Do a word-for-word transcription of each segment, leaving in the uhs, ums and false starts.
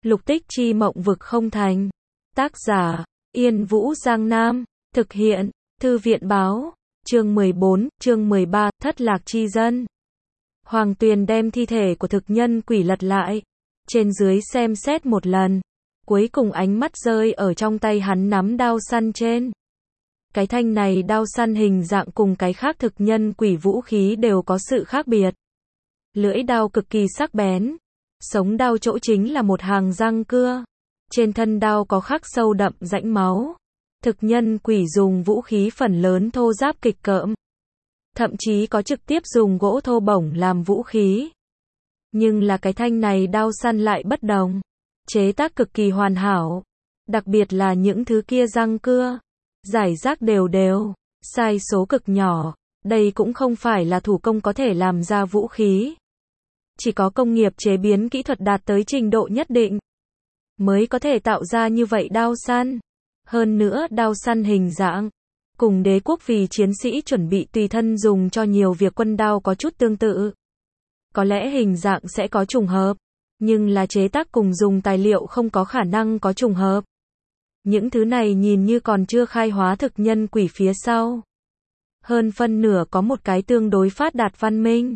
Lục tích chi mộng vực không thành. Tác giả, Yên Vũ Giang Nam. Thực hiện, Thư viện báo. Chương mười bốn, chương mười ba, thất lạc chi dân. Hoàng Tuyền đem thi thể của thực nhân quỷ lật lại. Trên dưới xem xét một lần. Cuối cùng ánh mắt rơi ở trong tay hắn nắm đao săn trên. Cái thanh này đao săn hình dạng cùng cái khác thực nhân quỷ vũ khí đều có sự khác biệt. Lưỡi đao cực kỳ sắc bén. Sống đao chỗ chính là một hàng răng cưa. Trên thân đao có khắc sâu đậm rãnh máu. Thực nhân quỷ dùng vũ khí phần lớn thô ráp kịch cỡm. Thậm chí có trực tiếp dùng gỗ thô bổng làm vũ khí. Nhưng là cái thanh này đao săn lại bất đồng. Chế tác cực kỳ hoàn hảo. Đặc biệt là những thứ kia răng cưa. Giải rác đều đều. Sai số cực nhỏ. Đây cũng không phải là thủ công có thể làm ra vũ khí. Chỉ có công nghiệp chế biến kỹ thuật đạt tới trình độ nhất định. Mới có thể tạo ra như vậy đao săn. Hơn nữa đao săn hình dạng. Cùng đế quốc vì chiến sĩ chuẩn bị tùy thân dùng cho nhiều việc quân đao có chút tương tự. Có lẽ hình dạng sẽ có trùng hợp. Nhưng là chế tác cùng dùng tài liệu không có khả năng có trùng hợp. Những thứ này nhìn như còn chưa khai hóa thực nhân quỷ phía sau. Hơn phân nửa có một cái tương đối phát đạt văn minh.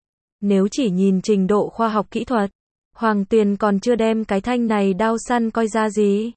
Nếu chỉ nhìn trình độ khoa học kỹ thuật, Hoàng Tuyền còn chưa đem cái thanh này đao săn coi ra gì.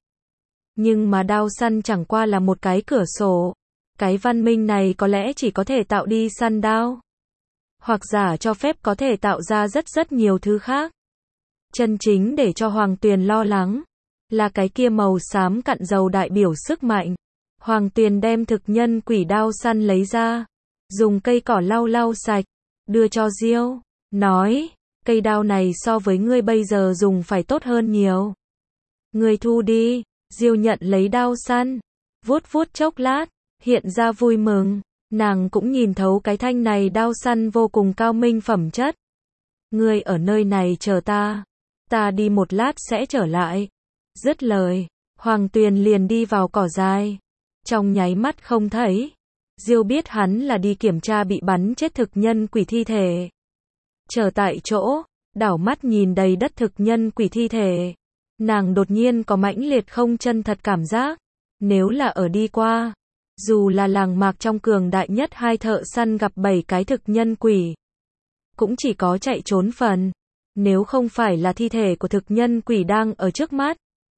Nhưng mà đao săn chẳng qua là một cái cửa sổ. Cái văn minh này có lẽ chỉ có thể tạo đi săn đao. Hoặc giả cho phép có thể tạo ra rất rất nhiều thứ khác. Chân chính để cho Hoàng Tuyền lo lắng là cái kia màu xám cặn dầu đại biểu sức mạnh. Hoàng Tuyền đem thực nhân quỷ đao săn lấy ra, dùng cây cỏ lau lau sạch, đưa cho Diêu, nói, cây đao này so với ngươi bây giờ dùng phải tốt hơn nhiều. Ngươi thu đi. Diêu nhận lấy đao săn, vuốt vuốt chốc lát, hiện ra vui mừng. Nàng cũng nhìn thấu cái thanh này đao săn vô cùng cao minh phẩm chất. Ngươi ở nơi này chờ ta, ta đi một lát sẽ trở lại. Dứt lời, Hoàng Tuyền liền đi vào cỏ dại. Trong nháy mắt không thấy. Diêu biết hắn là đi kiểm tra bị bắn chết thực nhân quỷ thi thể. Chờ tại chỗ, đảo mắt nhìn đầy đất thực nhân quỷ thi thể. Nàng đột nhiên có mãnh liệt không chân thật cảm giác. Nếu là ở đi qua, dù là làng mạc trong cường đại nhất hai thợ săn gặp bảy cái thực nhân quỷ, cũng chỉ có chạy trốn phần. Nếu không phải là thi thể của thực nhân quỷ đang ở trước mắt,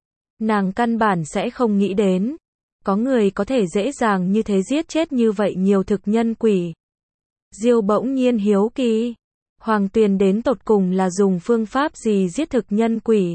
nàng căn bản sẽ không nghĩ đến. Có người có thể dễ dàng như thế giết chết như vậy nhiều thực nhân quỷ. Diêu bỗng nhiên hiếu kỳ. Hoàng Tuyền đến tột cùng là dùng phương pháp gì giết thực nhân quỷ.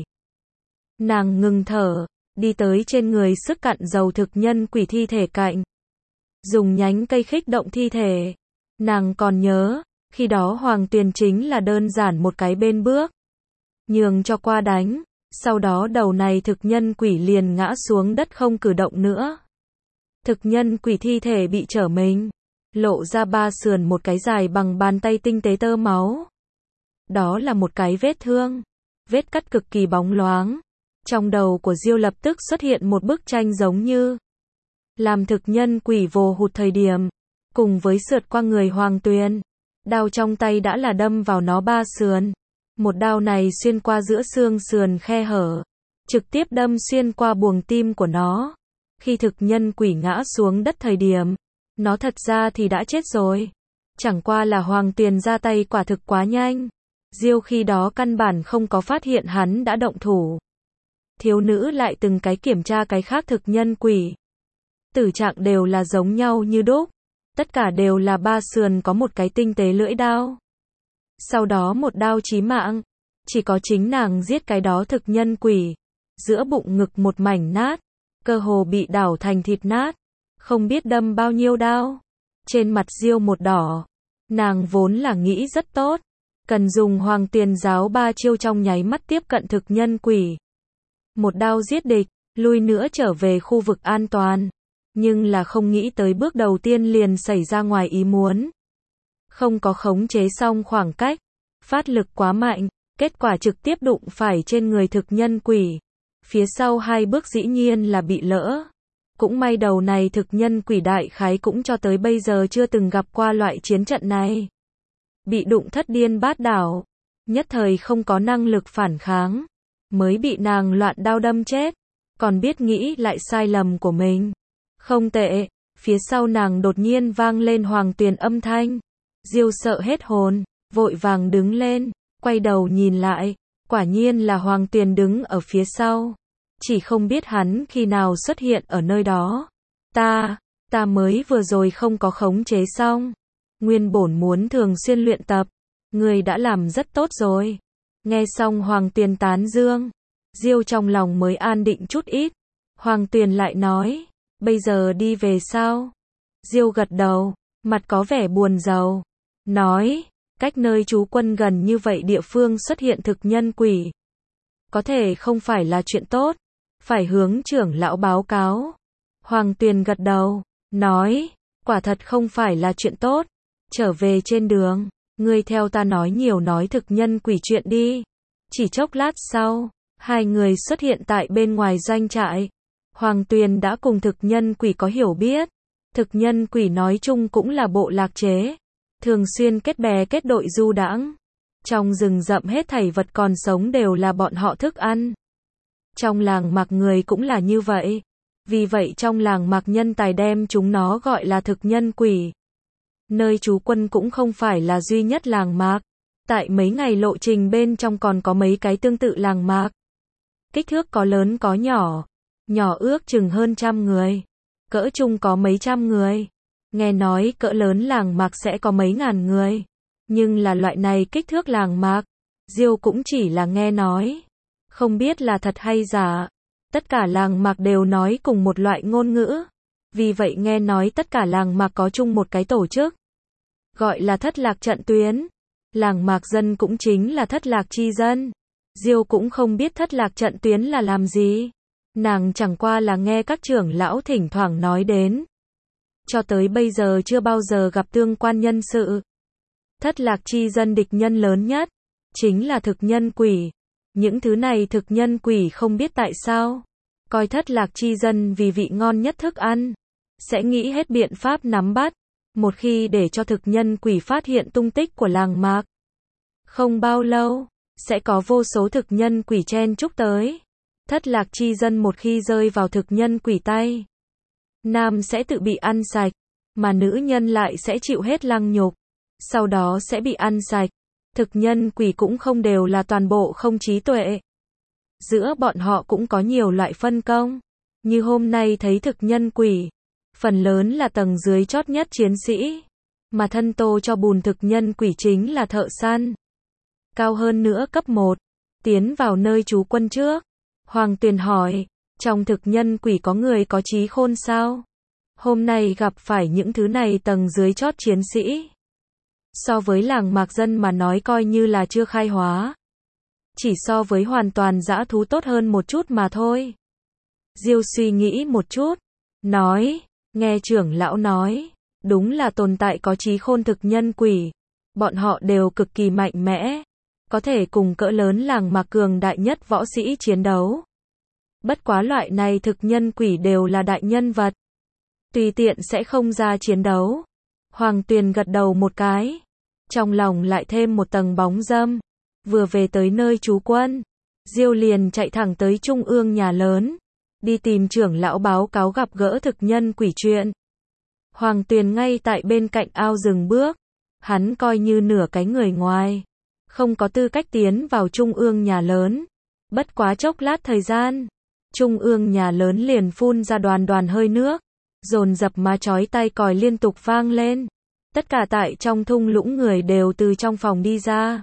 Nàng ngừng thở, đi tới trên người sức cặn dầu thực nhân quỷ thi thể cạnh. Dùng nhánh cây khích động thi thể. Nàng còn nhớ, khi đó Hoàng Tuyền chính là đơn giản một cái bên bước. Nhường cho qua đánh. Sau đó đầu này thực nhân quỷ liền ngã xuống đất không cử động nữa. Thực nhân quỷ thi thể bị trở mình. Lộ ra ba sườn một cái dài bằng bàn tay tinh tế tơ máu. Đó là một cái vết thương. Vết cắt cực kỳ bóng loáng. Trong đầu của Diêu lập tức xuất hiện một bức tranh giống như làm thực nhân quỷ vồ hụt thời điểm. Cùng với sượt qua người Hoàng Tuyền. Đao trong tay đã là đâm vào nó ba sườn. Một đao này xuyên qua giữa xương sườn khe hở. Trực tiếp đâm xuyên qua buồng tim của nó. Khi thực nhân quỷ ngã xuống đất thời điểm, nó thật ra thì đã chết rồi. Chẳng qua là Hoàng Tuyền ra tay quả thực quá nhanh. Diêu khi đó căn bản không có phát hiện hắn đã động thủ. Thiếu nữ lại từng cái kiểm tra cái khác thực nhân quỷ. Tử trạng đều là giống nhau như đúc. Tất cả đều là ba sườn có một cái tinh tế lưỡi đao. Sau đó một đao chí mạng. Chỉ có chính nàng giết cái đó thực nhân quỷ. Giữa bụng ngực một mảnh nát. Cơ hồ bị đảo thành thịt nát. Không biết đâm bao nhiêu đao. Trên mặt Diêu một đỏ. Nàng vốn là nghĩ rất tốt. Cần dùng Hoàng Tuyền giáo ba chiêu trong nháy mắt tiếp cận thực nhân quỷ. Một đao giết địch, lui nữa trở về khu vực an toàn. Nhưng là không nghĩ tới bước đầu tiên liền xảy ra ngoài ý muốn. Không có khống chế xong khoảng cách. Phát lực quá mạnh. Kết quả trực tiếp đụng phải trên người thực nhân quỷ. Phía sau hai bước dĩ nhiên là bị lỡ. Cũng may đầu này thực nhân quỷ đại khái cũng cho tới bây giờ chưa từng gặp qua loại chiến trận này. Bị đụng thất điên bát đảo. Nhất thời không có năng lực phản kháng. mới bị nàng loạn đao đâm chết, còn biết nghĩ lại sai lầm của mình. Không tệ, phía sau nàng đột nhiên vang lên Hoàng Tuyền âm thanh. Diêu sợ hết hồn, vội vàng đứng lên, quay đầu nhìn lại, quả nhiên là Hoàng Tuyền đứng ở phía sau. Chỉ không biết hắn khi nào xuất hiện ở nơi đó. Ta, ta mới vừa rồi không có khống chế xong. Nguyên bổn muốn thường xuyên luyện tập, người đã làm rất tốt rồi. Nghe xong Hoàng Tuyền tán dương, Diêu trong lòng mới an định chút ít. Hoàng Tuyền lại nói, bây giờ đi về sao? Diêu gật đầu, mặt có vẻ buồn rầu, nói, cách nơi trú quân gần như vậy địa phương xuất hiện thực nhân quỷ. Có thể không phải là chuyện tốt, phải hướng trưởng lão báo cáo. Hoàng Tuyền gật đầu, nói, quả thật không phải là chuyện tốt. Trở về trên đường, ngươi theo ta nói nhiều nói thực nhân quỷ chuyện đi. Chỉ chốc lát sau, hai người xuất hiện tại bên ngoài doanh trại. Hoàng Tuyền đã cùng thực nhân quỷ có hiểu biết. Thực nhân quỷ nói chung cũng là bộ lạc chế, thường xuyên kết bè kết đội du đãng. Trong rừng rậm hết thảy vật còn sống đều là bọn họ thức ăn. Trong làng Mạc người cũng là như vậy. Vì vậy trong làng Mạc nhân tài đem chúng nó gọi là thực nhân quỷ. Nơi trú quân cũng không phải là duy nhất làng Mạc. Tại mấy ngày lộ trình bên trong còn có mấy cái tương tự làng Mạc. Kích thước có lớn có nhỏ. Nhỏ ước chừng hơn trăm người. Cỡ chung có mấy trăm người. Nghe nói cỡ lớn làng Mạc sẽ có mấy ngàn người. Nhưng là loại này kích thước làng Mạc, Diêu cũng chỉ là nghe nói. Không biết là thật hay giả. Tất cả làng Mạc đều nói cùng một loại ngôn ngữ. Vì vậy nghe nói tất cả làng Mạc có chung một cái tổ chức. Gọi là thất lạc trận tuyến. Làng Mạc dân cũng chính là thất lạc chi dân. Diêu cũng không biết thất lạc trận tuyến là làm gì. Nàng chẳng qua là nghe các trưởng lão thỉnh thoảng nói đến. Cho tới bây giờ chưa bao giờ gặp tương quan nhân sự. Thất lạc chi dân địch nhân lớn nhất, chính là thực nhân quỷ. Những thứ này thực nhân quỷ không biết tại sao, coi thất lạc chi dân vì vị ngon nhất thức ăn, sẽ nghĩ hết biện pháp nắm bắt, một khi để cho thực nhân quỷ phát hiện tung tích của làng Mạc. Không bao lâu, sẽ có vô số thực nhân quỷ chen chúc tới. Thất lạc chi dân một khi rơi vào thực nhân quỷ tay, nam sẽ tự bị ăn sạch, mà nữ nhân lại sẽ chịu hết lăng nhục, sau đó sẽ bị ăn sạch. Thực nhân quỷ cũng không đều là toàn bộ không trí tuệ. Giữa bọn họ cũng có nhiều loại phân công. Như hôm nay thấy thực nhân quỷ, phần lớn là tầng dưới chót nhất chiến sĩ, mà thân tô cho bùn thực nhân quỷ chính là thợ săn. Cao hơn nữa cấp một, tiến vào nơi trú quân trước. Hoàng Tuyền hỏi, trong thực nhân quỷ có người có trí khôn sao? Hôm nay gặp phải những thứ này tầng dưới chót chiến sĩ. So với làng Mạc dân mà nói coi như là chưa khai hóa. Chỉ so với hoàn toàn dã thú tốt hơn một chút mà thôi. Diêu suy nghĩ một chút, nói, nghe trưởng lão nói, đúng là tồn tại có trí khôn thực nhân quỷ. Bọn họ đều cực kỳ mạnh mẽ, có thể cùng cỡ lớn làng Mạc cường đại nhất võ sĩ chiến đấu. Bất quá loại này thực nhân quỷ đều là đại nhân vật, tùy tiện sẽ không ra chiến đấu. Hoàng Tuyền gật đầu một cái, trong lòng lại thêm một tầng bóng dâm. Vừa về tới nơi trú quân, Diêu liền chạy thẳng tới trung ương nhà lớn, đi tìm trưởng lão báo cáo gặp gỡ thực nhân quỷ chuyện. Hoàng Tuyền ngay tại bên cạnh ao dừng bước, hắn coi như nửa cái người ngoài, không có tư cách tiến vào trung ương nhà lớn. Bất quá chốc lát thời gian, trung ương nhà lớn liền phun ra đoàn đoàn hơi nước, dồn dập mà chói tai còi liên tục vang lên. Tất cả tại trong thung lũng người đều từ trong phòng đi ra,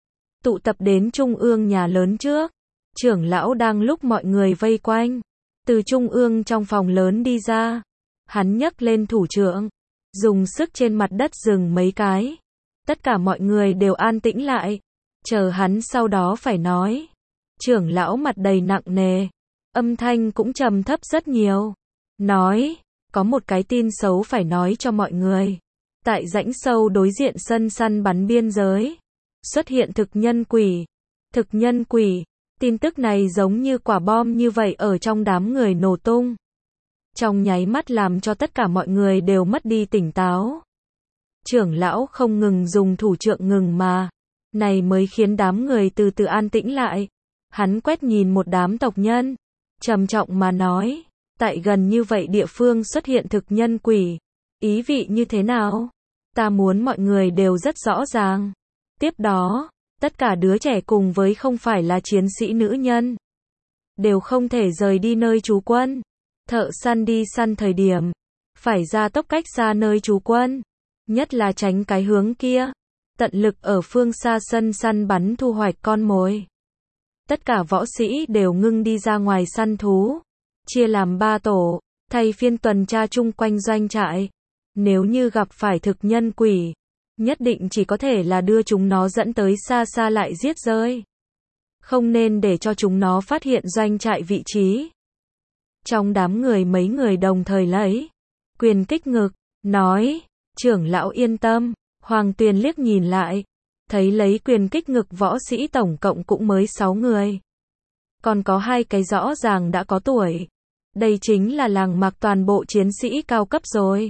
tụ tập đến trung ương nhà lớn trước. Trưởng lão đang lúc mọi người vây quanh, từ trung ương trong phòng lớn đi ra. Hắn nhấc lên thủ trượng, dùng sức trên mặt đất dừng mấy cái. Tất cả mọi người đều an tĩnh lại, chờ hắn sau đó phải nói. Trưởng lão mặt đầy nặng nề, âm thanh cũng trầm thấp rất nhiều. Nói, có một cái tin xấu phải nói cho mọi người. Tại rãnh sâu đối diện sân săn bắn biên giới, xuất hiện thực nhân quỷ. Thực nhân quỷ, tin tức này giống như quả bom như vậy ở trong đám người nổ tung. Trong nháy mắt làm cho tất cả mọi người đều mất đi tỉnh táo. Trưởng lão không ngừng dùng thủ trượng ngừng mà, này mới khiến đám người từ từ an tĩnh lại. Hắn quét nhìn một đám tộc nhân, trầm trọng mà nói, tại gần như vậy địa phương xuất hiện thực nhân quỷ, ý vị như thế nào? Ta muốn mọi người đều rất rõ ràng. Tiếp đó, tất cả đứa trẻ cùng với không phải là chiến sĩ nữ nhân, đều không thể rời đi nơi trú quân. Thợ săn đi săn thời điểm, phải ra tốc cách xa nơi trú quân, nhất là tránh cái hướng kia, tận lực ở phương xa sân săn bắn thu hoạch con mồi. Tất cả võ sĩ đều ngưng đi ra ngoài săn thú, chia làm ba tổ, thay phiên tuần tra chung quanh doanh trại. Nếu như gặp phải thực nhân quỷ, nhất định chỉ có thể là đưa chúng nó dẫn tới xa xa lại giết rơi. Không nên để cho chúng nó phát hiện doanh trại vị trí. Trong đám người mấy người đồng thời lấy quyền kích ngực, nói, trưởng lão yên tâm. Hoàng Tuyền liếc nhìn lại, thấy lấy quyền kích ngực võ sĩ tổng cộng cũng mới sáu người. Còn có hai cái rõ ràng đã có tuổi. Đây chính là làng mặc toàn bộ chiến sĩ cao cấp rồi.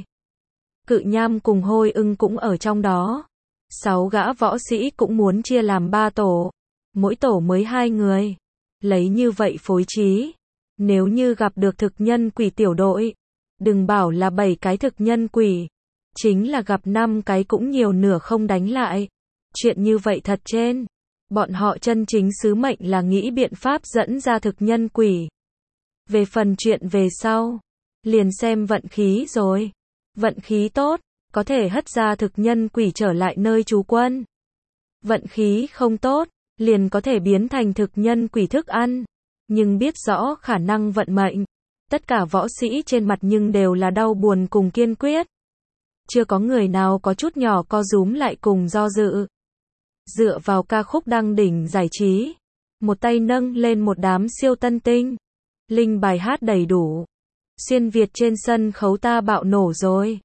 Cự Nham cùng Hôi Ưng cũng ở trong đó. Sáu gã võ sĩ cũng muốn chia làm ba tổ, mỗi tổ mới hai người. Lấy như vậy phối trí, nếu như gặp được thực nhân quỷ tiểu đội, đừng bảo là bảy cái thực nhân quỷ, chính là gặp năm cái cũng nhiều nửa không đánh lại. Chuyện như vậy thật trên, bọn họ chân chính sứ mệnh là nghĩ biện pháp dẫn ra thực nhân quỷ. Về phần chuyện về sau, liền xem vận khí rồi. Vận khí tốt, có thể hất ra thực nhân quỷ trở lại nơi trú quân. Vận khí không tốt, liền có thể biến thành thực nhân quỷ thức ăn. Nhưng biết rõ khả năng vận mệnh, tất cả võ sĩ trên mặt nhưng đều là đau buồn cùng kiên quyết. Chưa có người nào có chút nhỏ co rúm lại cùng do dự. Dựa vào ca khúc đăng đỉnh giải trí, một tay nâng lên một đám siêu tân tinh. Linh bài hát đầy đủ. Xuyên Việt trên sân khấu ta bạo nổ rồi.